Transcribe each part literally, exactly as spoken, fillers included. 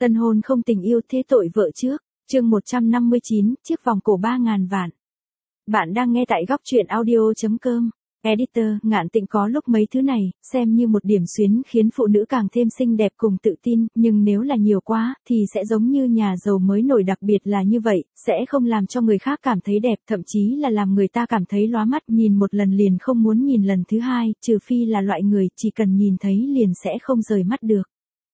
Tân hôn không tình yêu thế tội vợ trước, chương một trăm năm mươi chín, chiếc vòng cổ ba ngàn vạn. Bạn đang nghe tại góc truyện audio.com. Editor, Ngạn Tịnh có lúc mấy thứ này, xem như một điểm xuyến khiến phụ nữ càng thêm xinh đẹp cùng tự tin, nhưng nếu là nhiều quá, thì sẽ giống như nhà giàu mới nổi, đặc biệt là như vậy, sẽ không làm cho người khác cảm thấy đẹp, thậm chí là làm người ta cảm thấy lóa mắt, nhìn một lần liền không muốn nhìn lần thứ hai, trừ phi là loại người chỉ cần nhìn thấy liền sẽ không rời mắt được.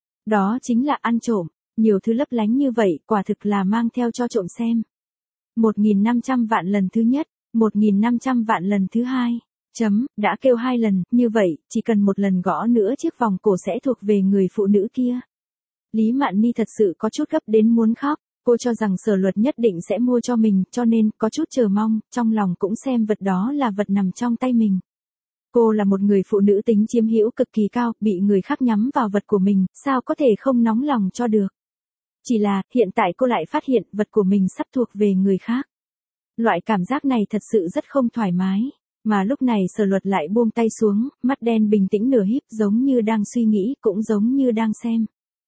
Đó chính là ăn trộm, nhiều thứ lấp lánh như vậy, quả thực là mang theo cho trộm xem. một nghìn năm trăm vạn lần thứ nhất, một nghìn năm trăm vạn lần thứ hai. Chấm, đã kêu hai lần, như vậy, chỉ cần một lần gõ nữa chiếc vòng cổ sẽ thuộc về người phụ nữ kia. Lý Mạn Ni thật sự có chút gấp đến muốn khóc, cô cho rằng Sở Luật nhất định sẽ mua cho mình, cho nên, có chút chờ mong, trong lòng cũng xem vật đó là vật nằm trong tay mình. Cô là một người phụ nữ tính chiếm hữu cực kỳ cao, bị người khác nhắm vào vật của mình, sao có thể không nóng lòng cho được. Chỉ là, hiện tại cô lại phát hiện vật của mình sắp thuộc về người khác. Loại cảm giác này thật sự rất không thoải mái. Mà lúc này Sở Luật lại buông tay xuống, mắt đen bình tĩnh nửa híp, giống như đang suy nghĩ, cũng giống như đang xem.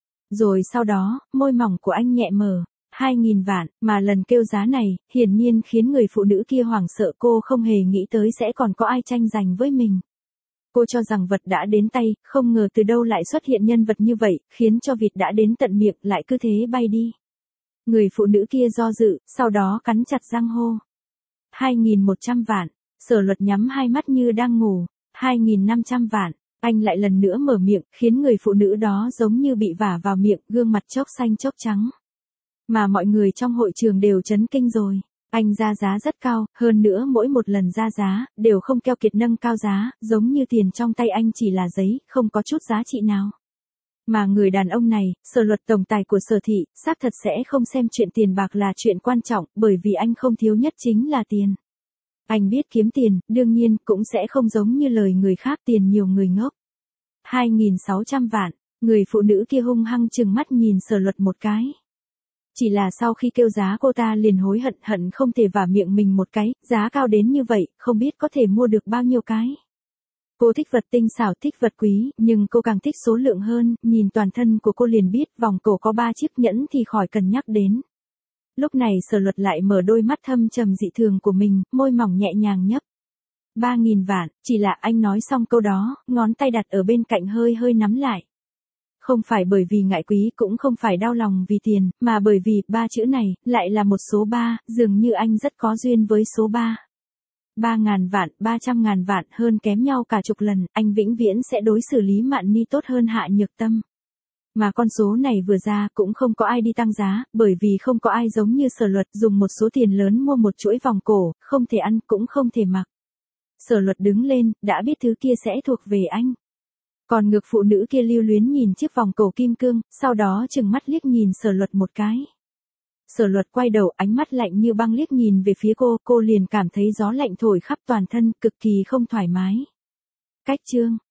Rồi sau đó, môi mỏng của anh nhẹ mở, hai nghìn vạn, mà lần kêu giá này, hiển nhiên khiến người phụ nữ kia hoảng sợ, cô không hề nghĩ tới sẽ còn có ai tranh giành với mình. Cô cho rằng vật đã đến tay, không ngờ từ đâu lại xuất hiện nhân vật như vậy, khiến cho vịt đã đến tận miệng lại cứ thế bay đi. Người phụ nữ kia do dự, sau đó cắn chặt răng hô. hai nghìn một trăm vạn. Sở Luật nhắm hai mắt như đang ngủ, hai nghìn năm trăm vạn, anh lại lần nữa mở miệng, khiến người phụ nữ đó giống như bị vả vào miệng, gương mặt chốc xanh chốc trắng. Mà mọi người trong hội trường đều chấn kinh rồi, anh ra giá rất cao, hơn nữa mỗi một lần ra giá, đều không keo kiệt nâng cao giá, giống như tiền trong tay anh chỉ là giấy, không có chút giá trị nào. Mà người đàn ông này, Sở Luật tổng tài của Sở thị, xác thật sẽ không xem chuyện tiền bạc là chuyện quan trọng, bởi vì anh không thiếu nhất chính là tiền. Anh biết kiếm tiền, đương nhiên, cũng sẽ không giống như lời người khác, tiền nhiều người ngốc. hai nghìn sáu trăm vạn, người phụ nữ kia hung hăng trừng mắt nhìn Sở Luật một cái. Chỉ là sau khi kêu giá cô ta liền hối hận, hận không thể vả miệng mình một cái, giá cao đến như vậy, không biết có thể mua được bao nhiêu cái. Cô thích vật tinh xảo, thích vật quý, nhưng cô càng thích số lượng hơn, nhìn toàn thân của cô liền biết, vòng cổ có ba chiếc nhẫn thì khỏi cần nhắc đến. Lúc này Sở Luật lại mở đôi mắt thâm trầm dị thường của mình, môi mỏng nhẹ nhàng nhấp. Ba nghìn vạn, chỉ là anh nói xong câu đó, ngón tay đặt ở bên cạnh hơi hơi nắm lại. Không phải bởi vì ngại quý, cũng không phải đau lòng vì tiền, mà bởi vì ba chữ này lại là một số ba, dường như anh rất có duyên với số ba. Ba ngàn vạn, ba trăm ngàn vạn, hơn kém nhau cả chục lần, anh vĩnh viễn sẽ đối xử Lý Mạn Ni tốt hơn Hạ Nhược Tâm. Mà con số này vừa ra cũng không có ai đi tăng giá, bởi vì không có ai giống như Sở Luật dùng một số tiền lớn mua một chuỗi vòng cổ, không thể ăn cũng không thể mặc. Sở Luật đứng lên, đã biết thứ kia sẽ thuộc về anh. Còn ngược phụ nữ kia lưu luyến nhìn chiếc vòng cổ kim cương, sau đó trừng mắt liếc nhìn Sở Luật một cái. Sở Luật quay đầu, ánh mắt lạnh như băng liếc nhìn về phía cô, cô liền cảm thấy gió lạnh thổi khắp toàn thân, cực kỳ không thoải mái. Cách chương